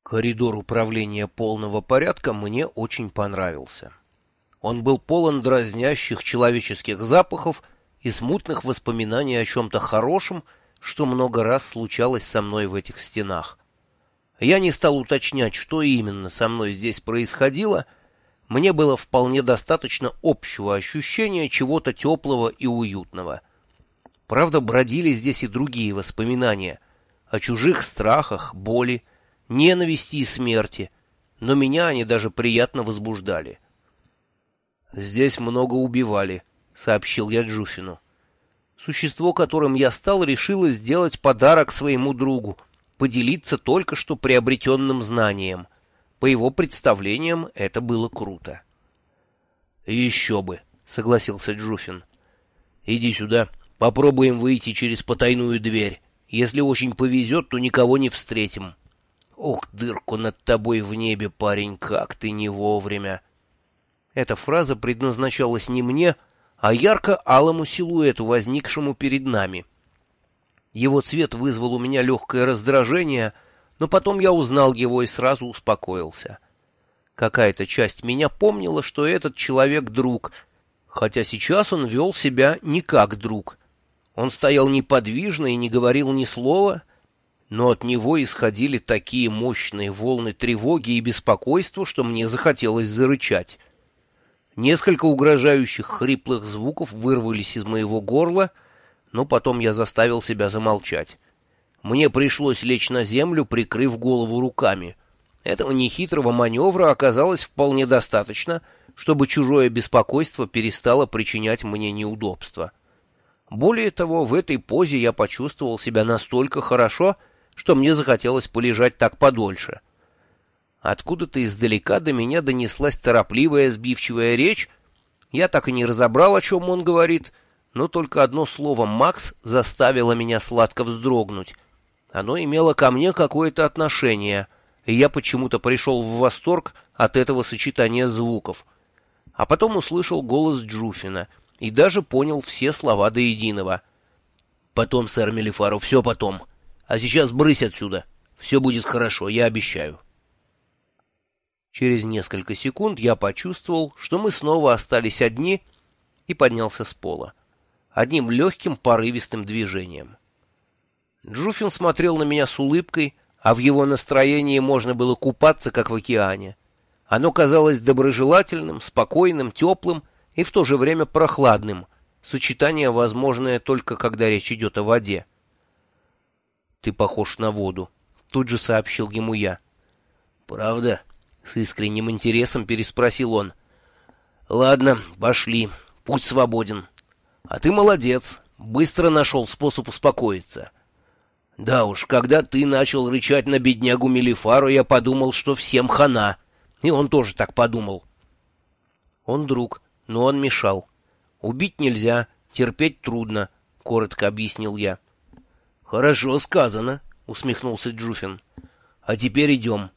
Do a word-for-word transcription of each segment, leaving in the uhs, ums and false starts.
Коридор управления полного порядка мне очень понравился. Он был полон дразнящих человеческих запахов и смутных воспоминаний о чем-то хорошем, что много раз случалось со мной в этих стенах. Я не стал уточнять, что именно со мной здесь происходило. Мне было вполне достаточно общего ощущения чего-то теплого и уютного. Правда, бродили здесь и другие воспоминания о чужих страхах, боли, ненависти и смерти, но меня они даже приятно возбуждали. «Здесь много убивали», — сообщил я Джуфину. Существо, которым я стал, решило сделать подарок своему другу, поделиться только что приобретенным знанием. По его представлениям, это было круто. «Еще бы», — согласился Джуфин. «Иди сюда, попробуем выйти через потайную дверь. Если очень повезет, то никого не встретим». «Ох, дырку над тобой в небе, парень, как ты не вовремя!» Эта фраза предназначалась не мне, а ярко-алому силуэту, возникшему перед нами. Его цвет вызвал у меня легкое раздражение, но потом я узнал его и сразу успокоился. Какая-то часть меня помнила, что этот человек друг, хотя сейчас он вел себя не как друг. Он стоял неподвижно и не говорил ни слова, но от него исходили такие мощные волны тревоги и беспокойства, что мне захотелось зарычать. Несколько угрожающих хриплых звуков вырвались из моего горла, но потом я заставил себя замолчать. Мне пришлось лечь на землю, прикрыв голову руками. Этого нехитрого маневра оказалось вполне достаточно, чтобы чужое беспокойство перестало причинять мне неудобства. Более того, в этой позе я почувствовал себя настолько хорошо, что мне захотелось полежать так подольше. Откуда-то издалека до меня донеслась торопливая, сбивчивая речь. Я так и не разобрал, о чем он говорит, но только одно слово «Макс» заставило меня сладко вздрогнуть. Оно имело ко мне какое-то отношение, и я почему-то пришел в восторг от этого сочетания звуков. А потом услышал голос Джуфина и даже понял все слова до единого. «Потом, сэр Мелифаро, все потом. А сейчас брысь отсюда. Все будет хорошо, я обещаю». Через несколько секунд я почувствовал, что мы снова остались одни, и поднялся с пола. Одним легким порывистым движением. Джуфин смотрел на меня с улыбкой, а в его настроении можно было купаться, как в океане. Оно казалось доброжелательным, спокойным, теплым и в то же время прохладным, сочетание, возможное только когда речь идет о воде. «Ты похож на воду», — тут же сообщил ему я. «Правда?» — с искренним интересом переспросил он. «Ладно, пошли, путь свободен. А ты молодец, быстро нашел способ успокоиться. Да уж, когда ты начал рычать на беднягу Мелифару, я подумал, что всем хана, и он тоже так подумал». «Он друг, но он мешал. Убить нельзя, терпеть трудно», — коротко объяснил я. «Хорошо сказано», — усмехнулся Джуфин. «А теперь идем».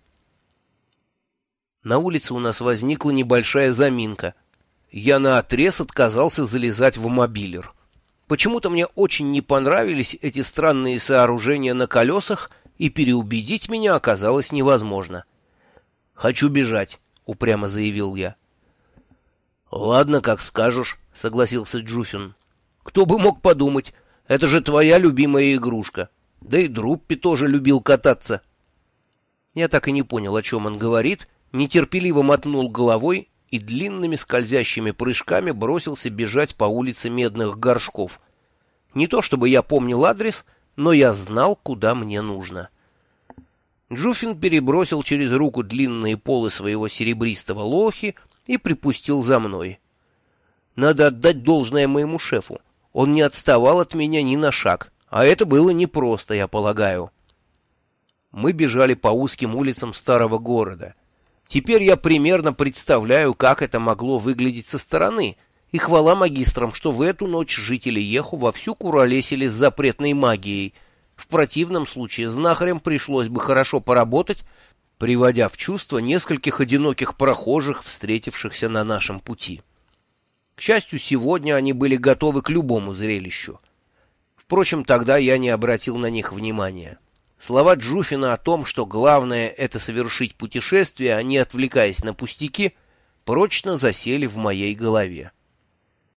На улице у нас возникла небольшая заминка. Я наотрез отказался залезать в мобилер. Почему-то мне очень не понравились эти странные сооружения на колесах, и переубедить меня оказалось невозможно. «Хочу бежать», — упрямо заявил я. «Ладно, как скажешь», — согласился Джуфин. «Кто бы мог подумать, это же твоя любимая игрушка. Да и Друппи тоже любил кататься». Я так и не понял, о чем он говорит, нетерпеливо мотнул головой и длинными скользящими прыжками бросился бежать по улице Медных Горшков. Не то чтобы я помнил адрес, но я знал, куда мне нужно. Джуфин перебросил через руку длинные полы своего серебристого лохи и припустил за мной. Надо отдать должное моему шефу. Он не отставал от меня ни на шаг, а это было непросто, я полагаю. Мы бежали по узким улицам старого города. Теперь я примерно представляю, как это могло выглядеть со стороны, и хвала магистрам, что в эту ночь жители Еху вовсю куролесили с запретной магией. В противном случае знахарям пришлось бы хорошо поработать, приводя в чувство нескольких одиноких прохожих, встретившихся на нашем пути. К счастью, сегодня они были готовы к любому зрелищу. Впрочем, тогда я не обратил на них внимания. Слова Джуфина о том, что главное — это совершить путешествие, а не отвлекаясь на пустяки, прочно засели в моей голове.